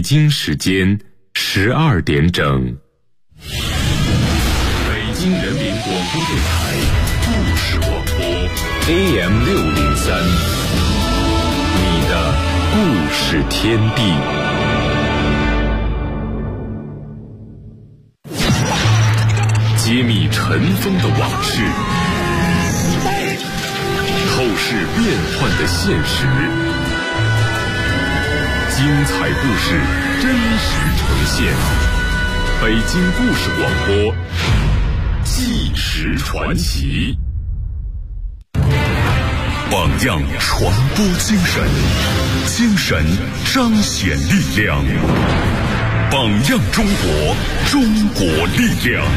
京时间12点整。北京人民广播电台故事广播 AM603，你的故事天地。揭秘尘封的往事，透视变幻的现实，精彩故事真实呈现。北京故事广播，纪实传奇。 榜样传播精神，精神彰显力量。榜样中国，中国力量。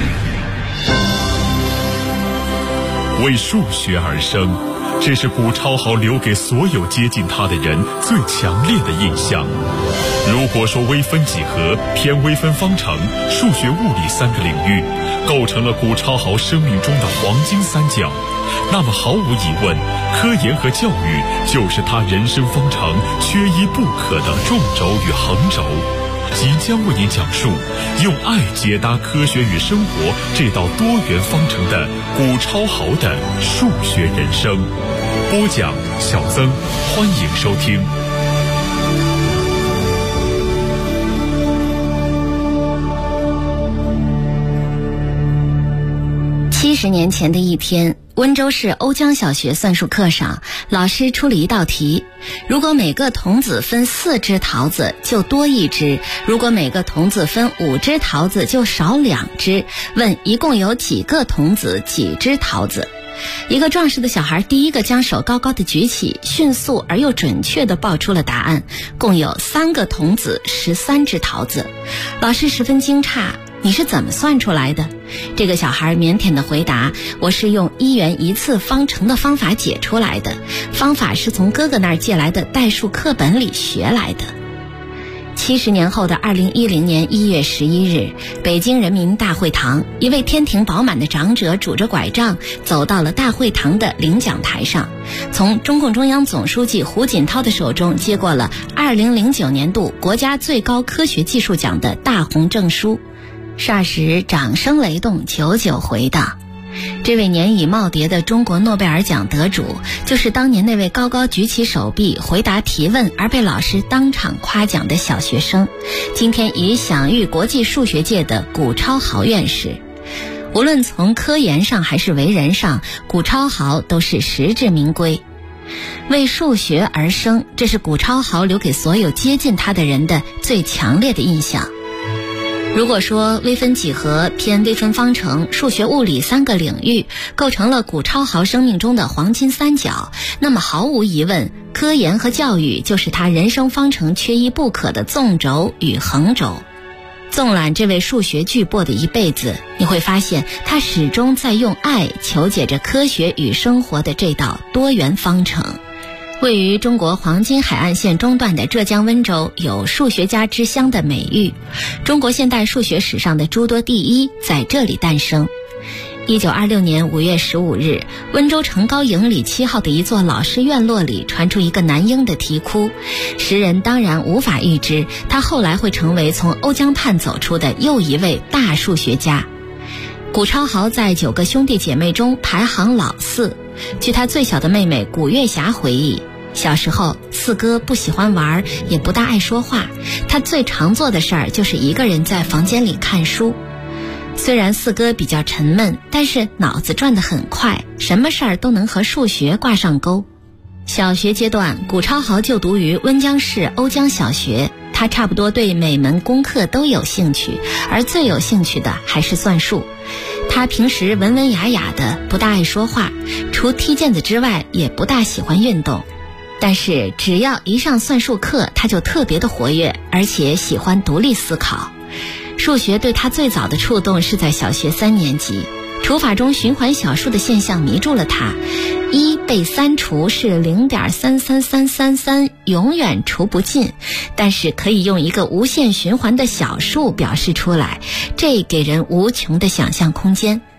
为数学而生，这是古超豪留给所有接近他的人最强烈的印象。如果说微分几何、偏微分方程、数学、物理三个领域构成了古超豪生命中的黄金三角，那么毫无疑问，科研和教育就是他人生方程缺一不可的纵轴与横轴。即将为您讲述用爱解答科学与生活这道多元方程的古超豪的数学人生。播讲小曾，欢迎收听。 70年前的一天，温州市瓯江小学算术课上，老师出了一道题：如果每个童子分4只桃子，就多1只；如果每个童子分5只桃子，就少2只。问一共有几个童子，几只桃子？一个壮实的小孩第一个将手高高的举起，迅速而又准确地报出了答案，共有3个童子，13只桃子。老师十分惊诧：你是怎么算出来的？这个小孩腼腆地回答：我是用1元1次方程的方法解出来的，方法是从哥哥那儿借来的代数课本里学来的。70年后的2010年1月11日，北京人民大会堂，一位天庭饱满的长者拄着拐杖走到了大会堂的领奖台上，从中共中央总书记胡锦涛的手中接过了2009年度国家最高科学技术奖的大红证书。霎时掌声雷动，久久回荡。这位年已耄耋的中国诺贝尔奖得主，就是当年那位高高举起手臂回答提问而被老师当场夸奖的小学生，今天已享誉国际数学界的古超豪院士。无论从科研上还是为人上，古超豪都是实至名归。为数学而生，这是古超豪留给所有接近他的人的最强烈的印象。如果说微分几何、偏微分方程、数学、物理3个领域构成了古超豪生命中的黄金三角，那么毫无疑问，科研和教育就是他人生方程缺一不可的纵轴与横轴。纵览这位数学巨擘的一辈子，你会发现他始终在用爱求解着科学与生活的这道多元方程。位于中国黄金海岸线中段的浙江温州有数学家之乡的美誉，中国现代数学史上的诸多第一在这里诞生。1926年5月15日，温州城高营里7号的一座老式院落里传出一个男婴的啼哭，时人当然无法预知他后来会成为从瓯江畔走出的又一位大数学家。古超豪在9个兄弟姐妹中排行老4。据他最小的妹妹古月霞回忆，小时候四哥不喜欢玩，也不大爱说话，他最常做的事儿就是一个人在房间里看书。虽然四哥比较沉闷，但是脑子转得很快，什么事儿都能和数学挂上钩。小学阶段，古超豪就读于温江市瓯江小学，他差不多对每门功课都有兴趣，而最有兴趣的还是算术。他平时文文雅雅的，不大爱说话，除踢毽子之外也不大喜欢运动。但是只要一上算术课，他就特别的活跃，而且喜欢独立思考。数学对他最早的触动是在小学3年级，除法中循环小数的现象迷住了他。1被3除是 0.33333， 永远除不尽，但是可以用一个无限循环的小数表示出来，这给人无穷的想象空间。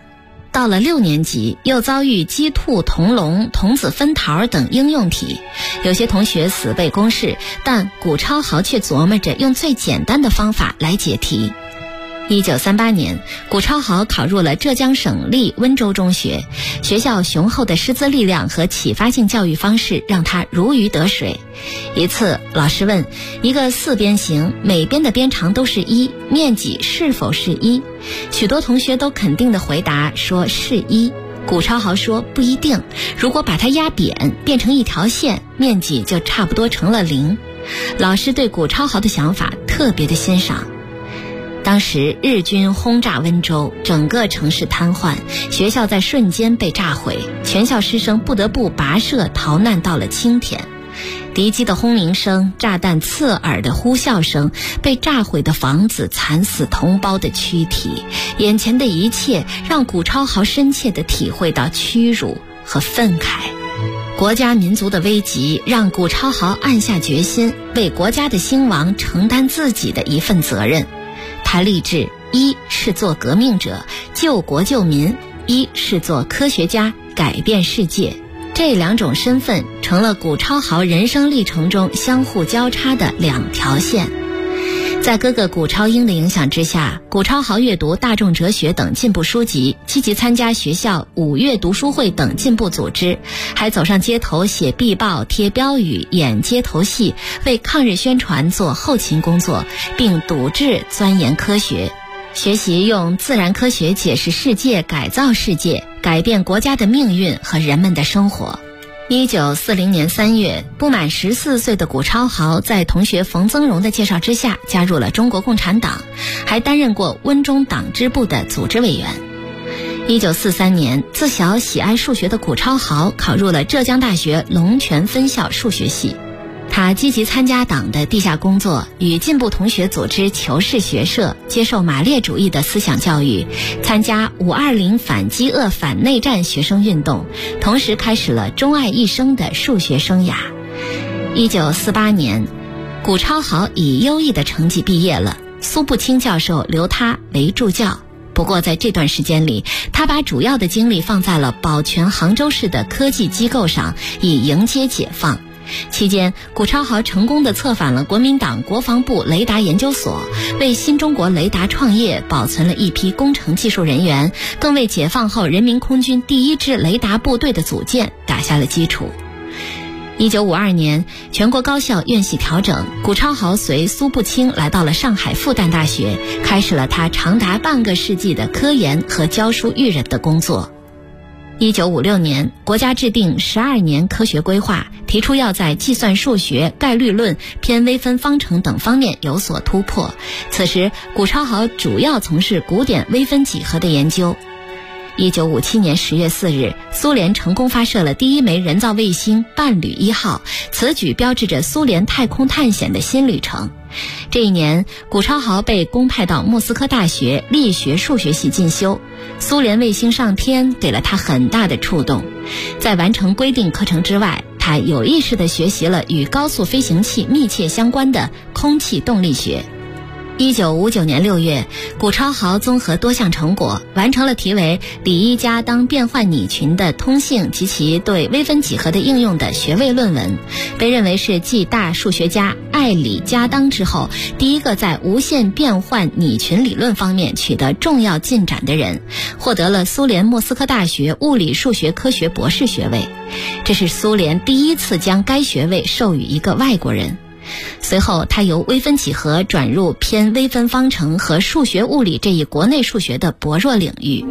到了6年级，又遭遇鸡兔同笼、童子分桃等应用题，有些同学死背公式，但古超豪却琢磨着用最简单的方法来解题。1938年，古超豪考入了浙江省立温州中学，学校雄厚的师资力量和启发性教育方式让他如鱼得水。一次，老师问一个4边形，每边的边长都是1，面积是否是1？许多同学都肯定地回答说是1。古超豪说不一定，如果把它压扁，变成一条线，面积就差不多成了0。老师对古超豪的想法特别的欣赏。当时日军轰炸温州，整个城市瘫痪，学校在瞬间被炸毁，全校师生不得不跋涉逃难到了青田。敌机的轰鸣声，炸弹刺耳的呼啸声，被炸毁的房子，惨死同胞的躯体，眼前的一切让古超豪深切地体会到屈辱和愤慨。国家民族的危急让古超豪暗下决心，为国家的兴亡承担自己的一份责任。他立志，一是做革命者，救国救民；一是做科学家，改变世界。这2种身份成了古超豪人生历程中相互交叉的2条线。在哥哥古超英的影响之下，古超豪阅读大众哲学等进步书籍，积极参加学校5月读书会等进步组织，还走上街头写壁报、贴标语、演街头戏，为抗日宣传做后勤工作，并笃志钻研科学，学习用自然科学解释世界、改造世界，改变国家的命运和人们的生活。1940年3月，不满14岁的古超豪在同学冯增荣的介绍之下加入了中国共产党，还担任过温中党支部的组织委员。1943年，自小喜爱数学的古超豪考入了浙江大学龙泉分校数学系。他积极参加党的地下工作，与进步同学组织求是学社，接受马列主义的思想教育，参加520反饥饿反内战学生运动，同时开始了钟爱一生的数学生涯。1948年，古超豪以优异的成绩毕业了，苏步青教授留他为助教。不过在这段时间里，他把主要的精力放在了保全杭州市的科技机构上，以迎接解放。期间，古超豪成功地策反了国民党国防部雷达研究所，为新中国雷达创业保存了一批工程技术人员，更为解放后人民空军第1支雷达部队的组建打下了基础。1952年，全国高校院系调整，古超豪随苏步青来到了上海复旦大学，开始了他长达半个世纪的科研和教书育人的工作。1956年，国家制定12年科学规划，提出要在计算数学、概率论、偏微分方程等方面有所突破。此时，古超豪主要从事古典微分几何的研究。1957年10月4日，苏联成功发射了第1枚人造卫星伴侣1号，此举标志着苏联太空探险的新旅程。这一年，古超豪被公派到莫斯科大学力学数学系进修。苏联卫星上天给了他很大的触动，在完成规定课程之外，他有意识地学习了与高速飞行器密切相关的空气动力学。1959年6月，古超豪综合多项成果，完成了题为李一家当变换拟群的通性及其对微分几何的应用的学位论文，被认为是继大数学家艾里加当之后，第一个在无限变换拟群理论方面取得重要进展的人，获得了苏联莫斯科大学物理数学科学博士学位。这是苏联第1次将该学位授予一个外国人。随后，他由微分几何转入偏微分方程和数学物理这一国内数学的薄弱领域。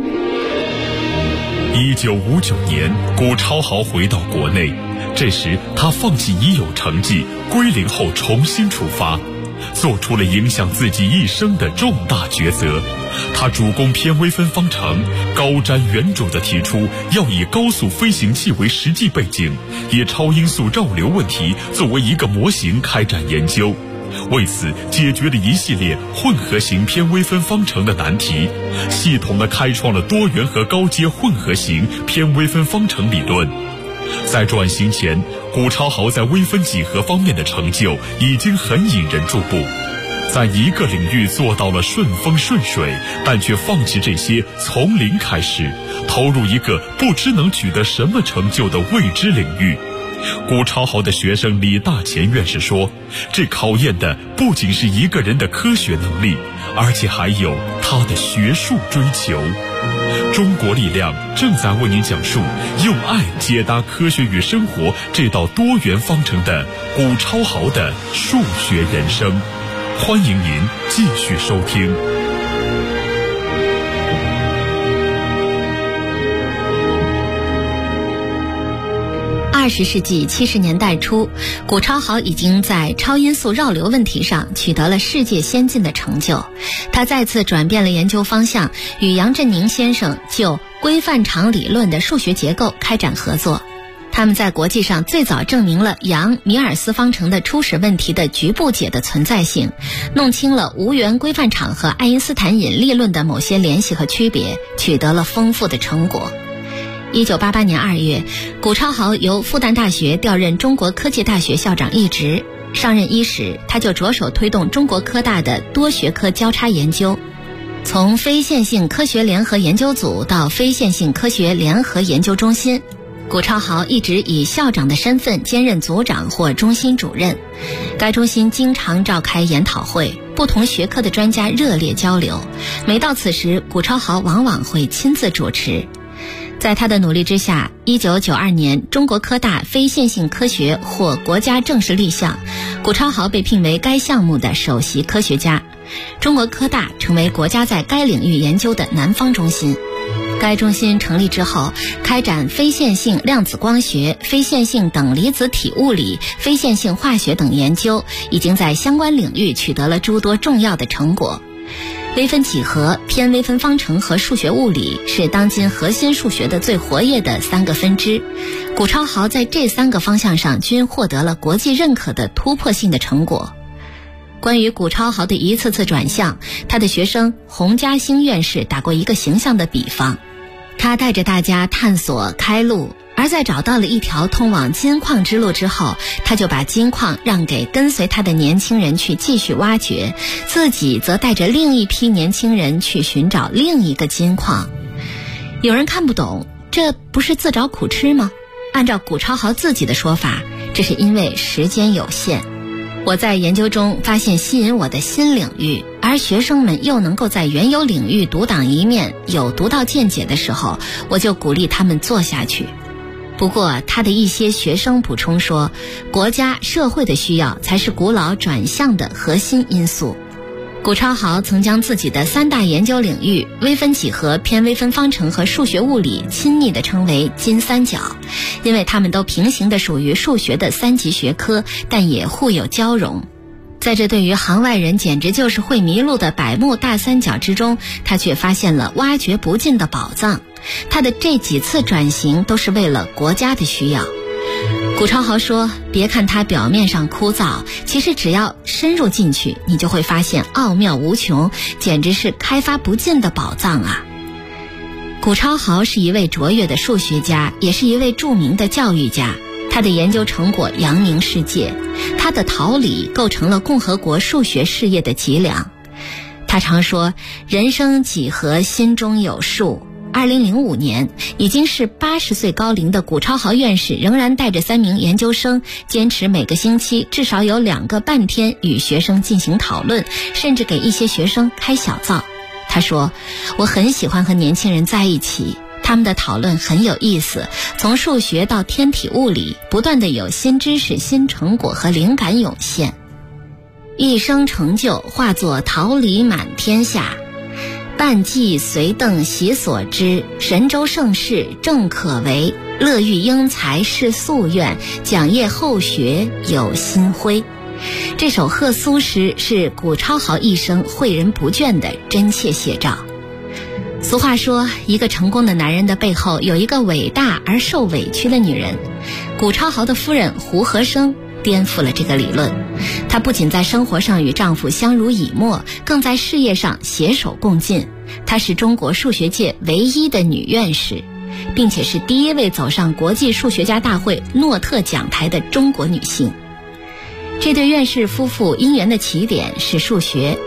1959年，古超豪回到国内，这时他放弃已有成绩，归零后重新出发，做出了影响自己一生的重大抉择。他主攻偏微分方程，高瞻远瞩地提出要以高速飞行器为实际背景，以超音速绕流问题作为一个模型开展研究。为此，解决了一系列混合型偏微分方程的难题，系统地开创了多元和高阶混合型偏微分方程理论。在转型前，古超豪在微分几何方面的成就已经很引人注目。在一个领域做到了顺风顺水，但却放弃这些，从零开始， 投入一个不知能取得什么成就的未知领域。古超豪的学生李大乾院士说，这考验的不仅是一个人的科学能力，而且还有他的学术追求。中国力量正在为您讲述用爱解答科学与生活这道多元方程的古超豪的数学人生，欢迎您继续收听。 20世纪70年代初，古超豪已经在超音速绕流问题上取得了世界先进的成就。他再次转变了研究方向，与杨振宁先生就规范场理论的数学结构开展合作。他们在国际上最早证明了杨米尔斯方程的初始问题的局部解的存在性，弄清了无源规范场和爱因斯坦引力论的某些联系和区别，取得了丰富的成果。1988年2月，古超豪由复旦大学调任中国科技大学校长一职。上任伊始，他就着手推动中国科大的多学科交叉研究，从非线性科学联合研究组到非线性科学联合研究中心。古超豪一直以校长的身份兼任组长或中心主任。该中心经常召开研讨会，不同学科的专家热烈交流。每到此时，古超豪往往会亲自主持。在他的努力之下，1992年中国科大非线性科学获国家正式立项，古超豪被聘为该项目的首席科学家。中国科大成为国家在该领域研究的南方中心。该中心成立之后，开展非线性量子光学、非线性等离子体物理、非线性化学等研究，已经在相关领域取得了诸多重要的成果。微分几何、偏微分方程和数学物理是当今核心数学的最活跃的3个分支。古超豪在这3个方向上均获得了国际认可的突破性的成果。关于古超豪的一次次转向，他的学生洪家兴院士打过一个形象的比方。他带着大家探索开路，而在找到了一条通往金矿之路之后，他就把金矿让给跟随他的年轻人去继续挖掘，自己则带着另一批年轻人去寻找另一个金矿。有人看不懂，这不是自找苦吃吗？按照古超豪自己的说法，这是因为时间有限。我在研究中发现吸引我的新领域，而学生们又能够在原有领域独当一面，有独到见解的时候，我就鼓励他们做下去。不过他的一些学生补充说，国家社会的需要才是古老转向的核心因素。古超豪曾将自己的3大研究领域微分几何、偏微分方程和数学物理亲昵地称为金三角，因为他们都平行地属于数学的3级学科，但也互有交融。在这对于行外人简直就是会迷路的百慕大三角之中，他却发现了挖掘不尽的宝藏。他的这几次转型都是为了国家的需要。古超豪说，别看它表面上枯燥，其实只要深入进去，你就会发现奥妙无穷，简直是开发不尽的宝藏啊。古超豪是一位卓越的数学家，也是一位著名的教育家。他的研究成果扬名世界，他的桃李构成了共和国数学事业的脊梁。他常说，人生几何心中有数。2005年，已经是80岁高龄的古超豪院士仍然带着3名研究生，坚持每个星期至少有2个半天与学生进行讨论，甚至给一些学生开小灶。他说，我很喜欢和年轻人在一起，他们的讨论很有意思，从数学到天体物理，不断的有新知识、新成果和灵感涌现。一生成就化作桃李满天下，半骑随邓习所之，神州盛世正可为，乐育英才是夙愿，讲业后学有心辉。这首贺苏诗是古超豪一生诲人不倦的真切写照。俗话说，一个成功的男人的背后有一个伟大而受委屈的女人。古超豪的夫人胡和生颠覆了这个理论，她不仅在生活上与丈夫相濡以沫，更在事业上携手共进。她是中国数学界唯一的女院士，并且是第一位走上国际数学家大会诺特讲台的中国女性。这对院士夫妇姻缘的起点是数学。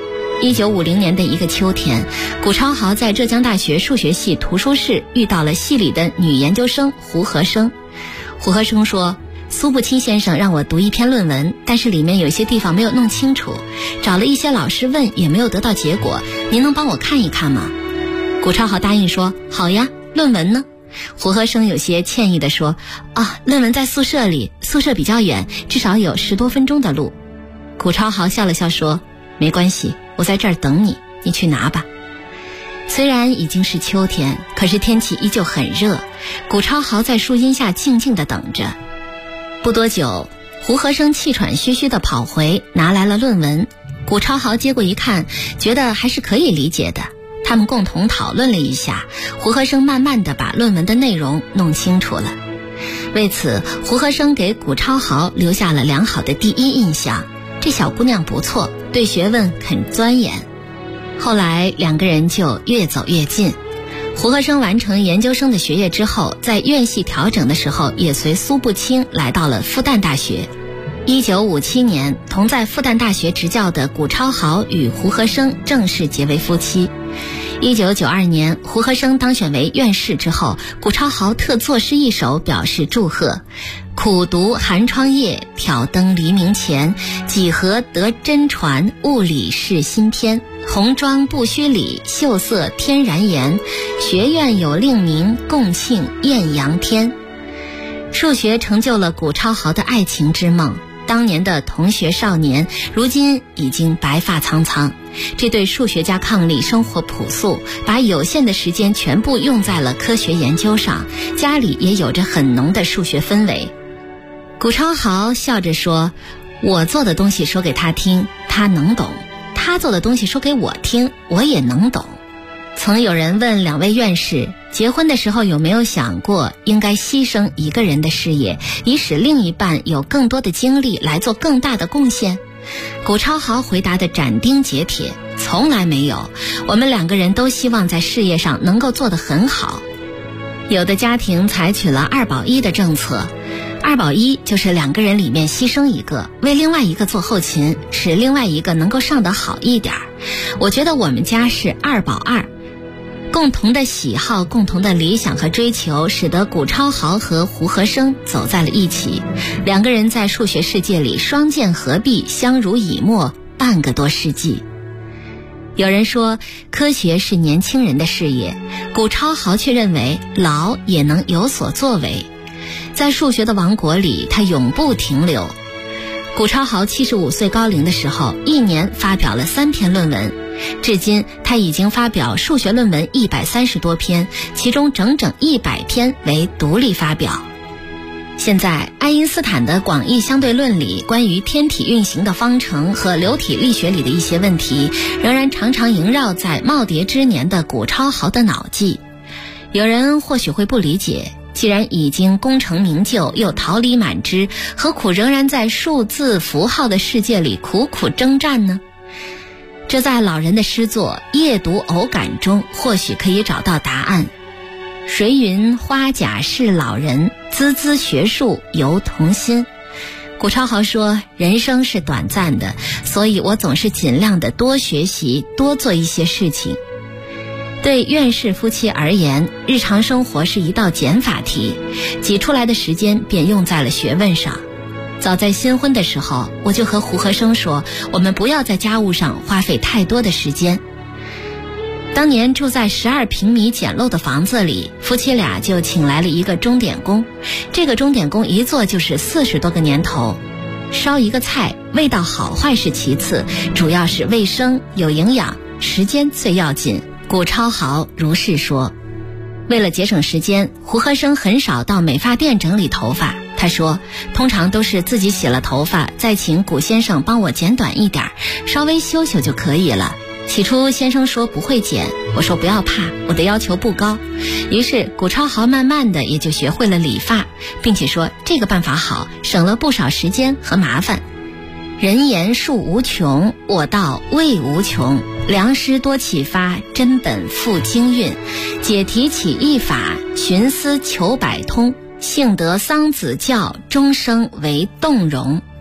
1950年的一个秋天，谷超豪在浙江大学数学系图书室遇到了系里的女研究生胡和生。胡和生说，苏步青先生让我读一篇论文，但是里面有些地方没有弄清楚，找了一些老师问也没有得到结果，您能帮我看一看吗？谷超豪答应说，好呀，论文呢？胡和生有些歉意地说，论文在宿舍里，宿舍比较远，至少有10多分钟的路。谷超豪笑了笑说，没关系，我在这儿等你，你去拿吧。虽然已经是秋天，可是天气依旧很热，谷超豪在树荫下静静地等着。不多久，胡和生气喘吁吁地跑回，拿来了论文。谷超豪接过一看，觉得还是可以理解的。他们共同讨论了一下，胡和生慢慢地把论文的内容弄清楚了。为此，胡和生给谷超豪留下了良好的第一印象，这小姑娘不错，对学问肯钻研。后来两个人就越走越近。胡和生完成研究生的学业之后，在院系调整的时候，也随苏步青来到了复旦大学。1957年，同在复旦大学执教的谷超豪与胡和生正式结为夫妻。1992年，胡和生当选为院士之后，谷超豪特作诗一首表示祝贺：苦读寒窗夜，挑灯黎明前，几何得真传，物理是新篇。红妆不须理，秀色天然颜。学院有令名，共庆艳阳天。数学成就了谷超豪的爱情之梦。当年的同学少年，如今已经白发苍苍。这对数学家伉俪，生活朴素，把有限的时间全部用在了科学研究上，家里也有着很浓的数学氛围。谷超豪笑着说，我做的东西说给他听，他能懂；他做的东西说给我听，我也能懂。曾有人问两位院士，结婚的时候有没有想过应该牺牲一个人的事业，以使另一半有更多的精力来做更大的贡献？谷超豪回答的斩钉截铁，从来没有，我们两个人都希望在事业上能够做得很好。有的家庭采取了2保1的政策，2保1就是两个人里面牺牲一个，为另外一个做后勤，使另外一个能够上得好一点。我觉得我们家是2保2，共同的喜好，共同的理想和追求，使得谷超豪和胡和生走在了一起。两个人在数学世界里双剑合璧，相濡以沫半个多世纪。有人说科学是年轻人的事业，谷超豪却认为老也能有所作为。在数学的王国里，他永不停留。谷超豪75岁高龄的时候，一年发表了3篇论文。至今他已经发表数学论文130多篇，其中整整100篇为独立发表。现在爱因斯坦的广义相对论里关于天体运行的方程和流体力学里的一些问题，仍然常常萦绕在耄耋之年的谷超豪的脑际。有人或许会不理解，既然已经功成名就，又桃李满枝，何苦仍然在数字符号的世界里苦苦征战呢？这在老人的诗作《夜读偶感》中或许可以找到答案。谁云花甲是老人，孜孜学术犹童心。谷超豪说，人生是短暂的，所以我总是尽量的多学习，多做一些事情。对院士夫妻而言，日常生活是一道减法题，挤出来的时间便用在了学问上。早在新婚的时候，我就和胡和生说，我们不要在家务上花费太多的时间。当年住在12平米简陋的房子里，夫妻俩就请来了一个钟点工。这个钟点工一做就是40多个年头，烧一个菜，味道好坏是其次，主要是卫生有营养，时间最要紧。谷超豪如是说。为了节省时间，胡和生很少到美发店整理头发。他说，通常都是自己洗了头发，再请谷先生帮我剪短一点，稍微修修就可以了。起初先生说不会剪，我说不要怕，我的要求不高。于是谷超豪慢慢的也就学会了理发，并且说这个办法好，省了不少时间和麻烦。人言数无穷，我道味无穷。良师多启发，真本付经运。解题起一法，寻思求百通。幸得桑梓教，终生为动容。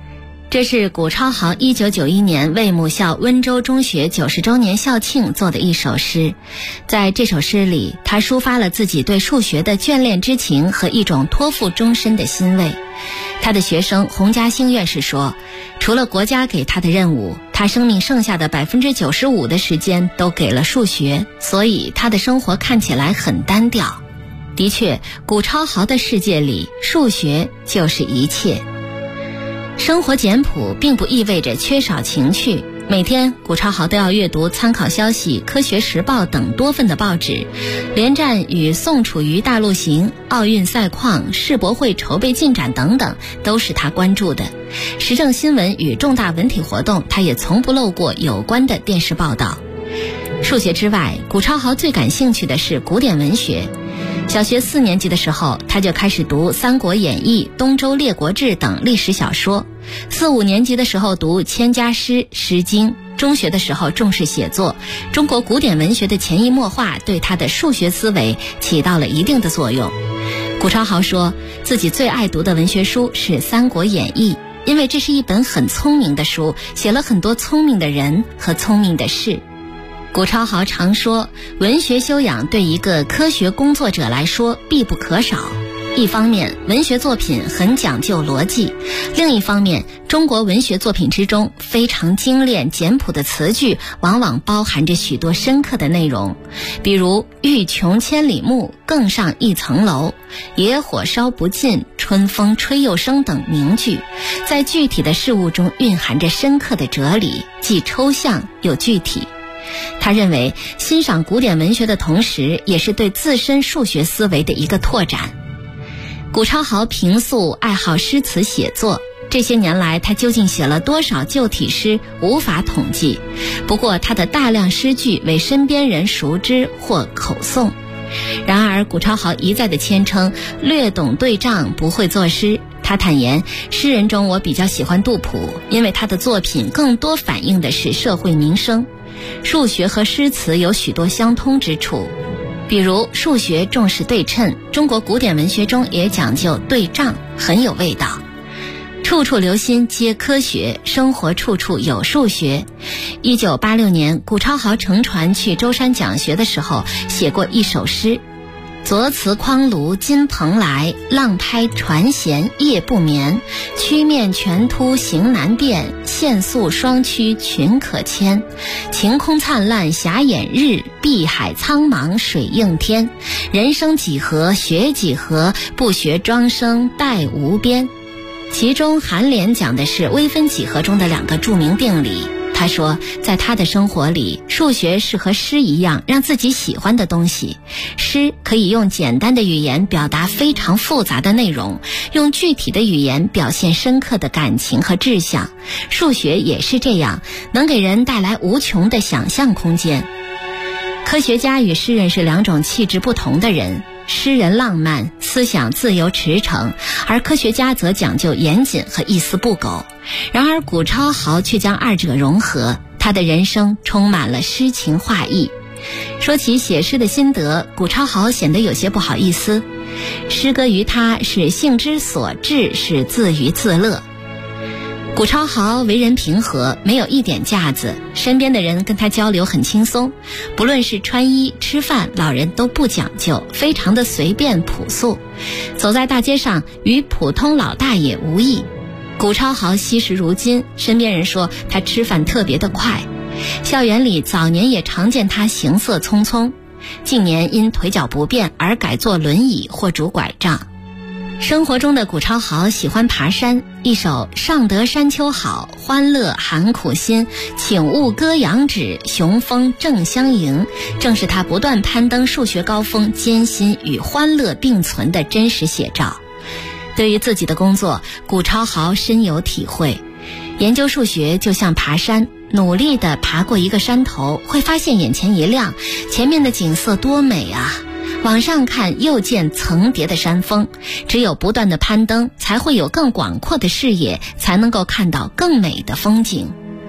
这是谷超豪1991年为母校温州中学90周年校庆做的一首诗。在这首诗里，他抒发了自己对数学的眷恋之情和一种托付终身的欣慰。他的学生洪家兴院士说，除了国家给他的任务，他生命剩下的95%的时间都给了数学，所以他的生活看起来很单调。的确，谷超豪的世界里，数学就是一切。生活简朴并不意味着缺少情趣。每天谷超豪都要阅读《参考消息》《科学时报》等多份的报纸，连战与宋楚瑜大陆行、奥运赛况、世博会筹备进展等等都是他关注的。时政新闻与重大文体活动，他也从不漏过有关的电视报道。数学之外，谷超豪最感兴趣的是古典文学。小学4年级的时候，他就开始读《三国演义》《东周列国志》等历史小说。4、5年级的时候读《千家诗》《诗经》。中学的时候重视写作，中国古典文学的潜移默化对他的数学思维起到了一定的作用。谷超豪说，自己最爱读的文学书是《三国演义》，因为这是一本很聪明的书，写了很多聪明的人和聪明的事。谷超豪常说，文学修养对一个科学工作者来说必不可少。一方面，文学作品很讲究逻辑；另一方面，中国文学作品之中非常精炼简朴的词句，往往包含着许多深刻的内容。比如“欲穷千里目，更上一层楼”、“野火烧不尽，春风吹又生”等名句，在具体的事物中蕴含着深刻的哲理，既抽象又具体。他认为，欣赏古典文学的同时，也是对自身数学思维的一个拓展。谷超豪平素爱好诗词写作，这些年来他究竟写了多少旧体诗，无法统计。不过他的大量诗句为身边人熟知或口诵。然而谷超豪一再的谦称略懂对仗，不会作诗。他坦言，诗人中我比较喜欢杜甫，因为他的作品更多反映的是社会民生。数学和诗词有许多相通之处，比如数学重视对称，中国古典文学中也讲究对仗，很有味道。处处留心皆科学，生活处处有数学。1986年，谷超豪乘船去舟山讲学的时候，写过一首诗：昨辞匡庐今蓬莱，浪拍船舷夜不眠。曲面全突行难辨，限速双驱群可牵。晴空灿烂霞掩日，碧海苍茫水映天。人生几何学几何，不学庄生殆无边。其中颔联讲的是微分几何中的2个著名定理。他说，在他的生活里，数学是和诗一样让自己喜欢的东西。诗可以用简单的语言表达非常复杂的内容，用具体的语言表现深刻的感情和志向。数学也是这样，能给人带来无穷的想象空间。科学家与诗人是2种气质不同的人。诗人浪漫，思想自由驰骋，而科学家则讲究严谨和一丝不苟。然而谷超豪却将2者融合，他的人生充满了诗情画意。说起写诗的心得，谷超豪显得有些不好意思。诗歌于他是性之所至，是自娱自乐。谷超豪为人平和，没有一点架子，身边的人跟他交流很轻松，不论是穿衣吃饭，老人都不讲究，非常的随便朴素。走在大街上，与普通老大爷无异。谷超豪惜时如金，身边人说他吃饭特别的快。校园里早年也常见他行色匆匆，近年因腿脚不便而改坐轮椅或拄拐杖。生活中的谷超豪喜欢爬山，一首上得山丘好，欢乐含苦心，请勿割羊脂，雄风正相迎，正是他不断攀登数学高峰艰辛与欢乐并存的真实写照。对于自己的工作，谷超豪深有体会。研究数学就像爬山，努力地爬过一个山头，会发现眼前一亮，前面的景色多美啊！往上看又见层叠的山峰，只有不断的攀登，才会有更广阔的视野，才能够看到更美的风景。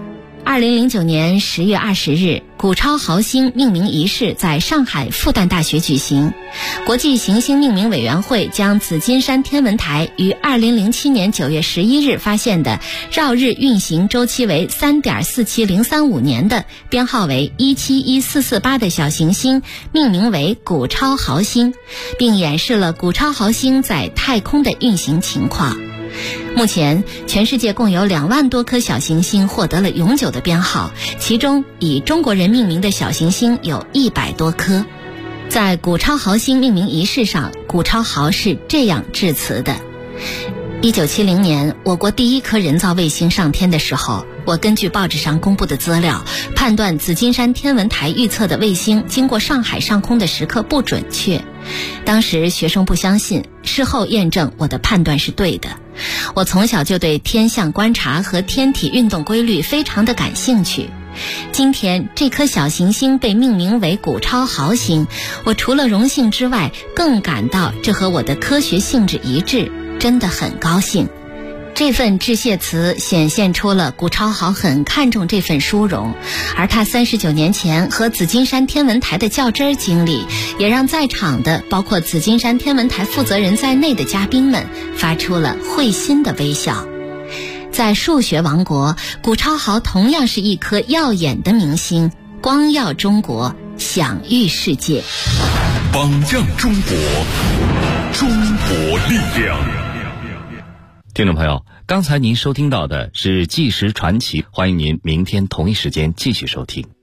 2009年10月20日，古超豪星命名仪式在上海复旦大学举行。国际行星命名委员会将紫金山天文台于2007年9月11日发现的绕日运行周期为 3.47035 年的编号为171448的小行星命名为古超豪星，并演示了古超豪星在太空的运行情况。目前全世界共有2万多颗小行星获得了永久的编号，其中以中国人命名的小行星有100多颗。在古超豪星命名仪式上，古超豪是这样致辞的：1970年我国第一颗人造卫星上天的时候，我根据报纸上公布的资料判断紫金山天文台预测的卫星经过上海上空的时刻不准确。当时学生不相信，事后验证我的判断是对的。我从小就对天象观察和天体运动规律非常的感兴趣。今天这颗小行星被命名为古超豪星，我除了荣幸之外，更感到这和我的科学性质一致，真的很高兴。这份致谢词显现出了古超豪很看重这份殊荣，而他39年前和紫金山天文台的较真经历，也让在场的包括紫金山天文台负责人在内的嘉宾们发出了会心的微笑。在数学王国，古超豪同样是一颗耀眼的明星，光耀中国，享誉世界。 榜样中国，中国力量。 听众朋友，刚才您收听到的是纪实传奇，欢迎您明天同一时间继续收听。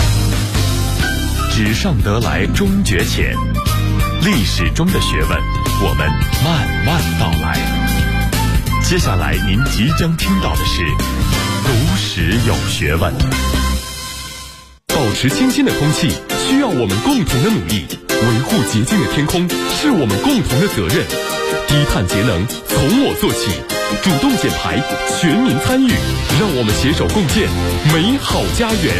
纸上得来终觉浅，历史中的学问，我们慢慢道来。接下来您即将听到的是读史有学问。保持清新的空气需要我们共同的努力，维护洁净的天空是我们共同的责任。低碳节能从我做起，主动减排，全民参与，让我们携手共建美好家园。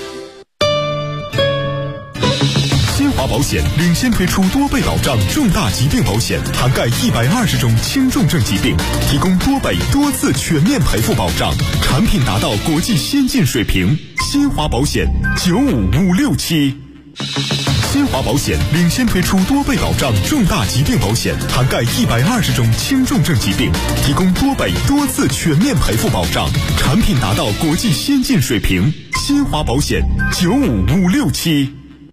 新华保险领先推出多倍保障重大疾病保险，涵盖120种轻重症疾病，提供多倍多次全面赔付保障，产品达到国际先进水平。新华保险95567。新华保险领先推出多倍保障重大疾病保险，涵盖120种轻重症疾病，提供多倍多次全面赔付保障，产品达到国际先进水平。新华保险95567。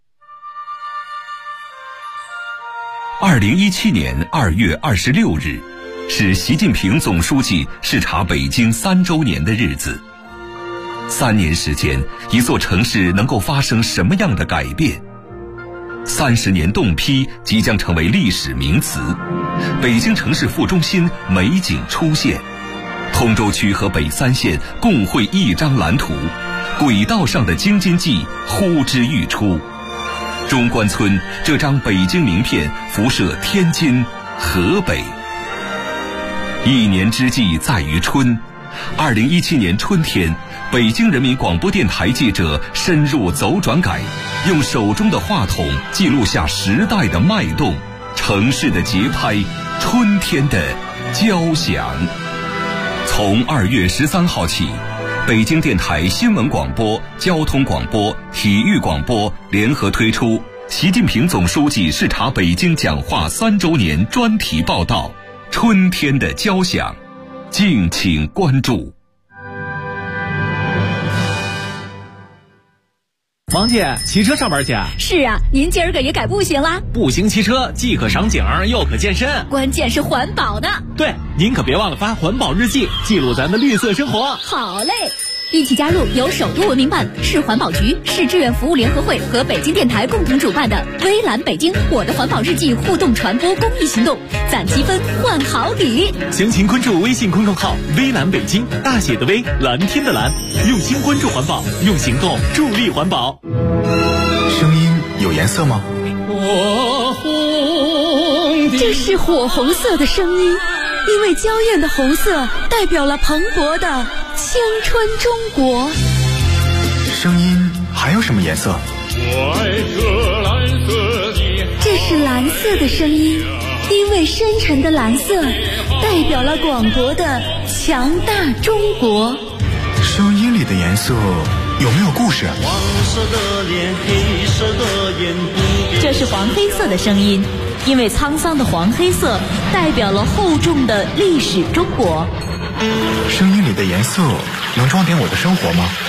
2017年2月26日，是习近平总书记视察北京3周年的日子。3年时间，一座城市能够发生什么样的改变？30年冻批即将成为历史名词，北京城市副中心美景出现，通州区和北3县共绘一张蓝图，轨道上的京津冀呼之欲出。中关村这张北京名片辐射天津、河北。一年之计在于春，2017年春天，北京人民广播电台记者深入走转改，用手中的话筒记录下时代的脉动，城市的节拍，春天的交响。从2月13号起，北京电台新闻广播、交通广播、体育广播联合推出习近平总书记视察北京讲话3周年专题报道《春天的交响》，敬请关注。 王姐，骑车上班去啊？ 是啊，您今儿个也改步行啦？ 步行骑车既可赏景又可健身， 关键是环保呢。 对，您可别忘了发环保日记，记录咱的绿色生活。 好嘞，一起加入由首都文明办、市环保局、市志愿服务联合会和北京电台共同主办的微蓝北京我的环保日记互动传播公益行动，攒积分换好礼。 详情关注微信公众号微蓝北京，大写的微，蓝天的蓝，用心关注环保，用行动助力环保。 声音有颜色吗？ 这是火红色的声音，因为娇艳的红色代表了蓬勃的青春中国。 声音还有什么颜色？ 这是蓝色的声音，因为深沉的蓝色代表了广博的强大中国。 声音里的颜色有没有故事？ 黄色的脸，黑色的眼， 这是黄黑色的声音，因为沧桑的黄黑色代表了厚重的历史中国。 声音里的颜色能装点我的生活吗？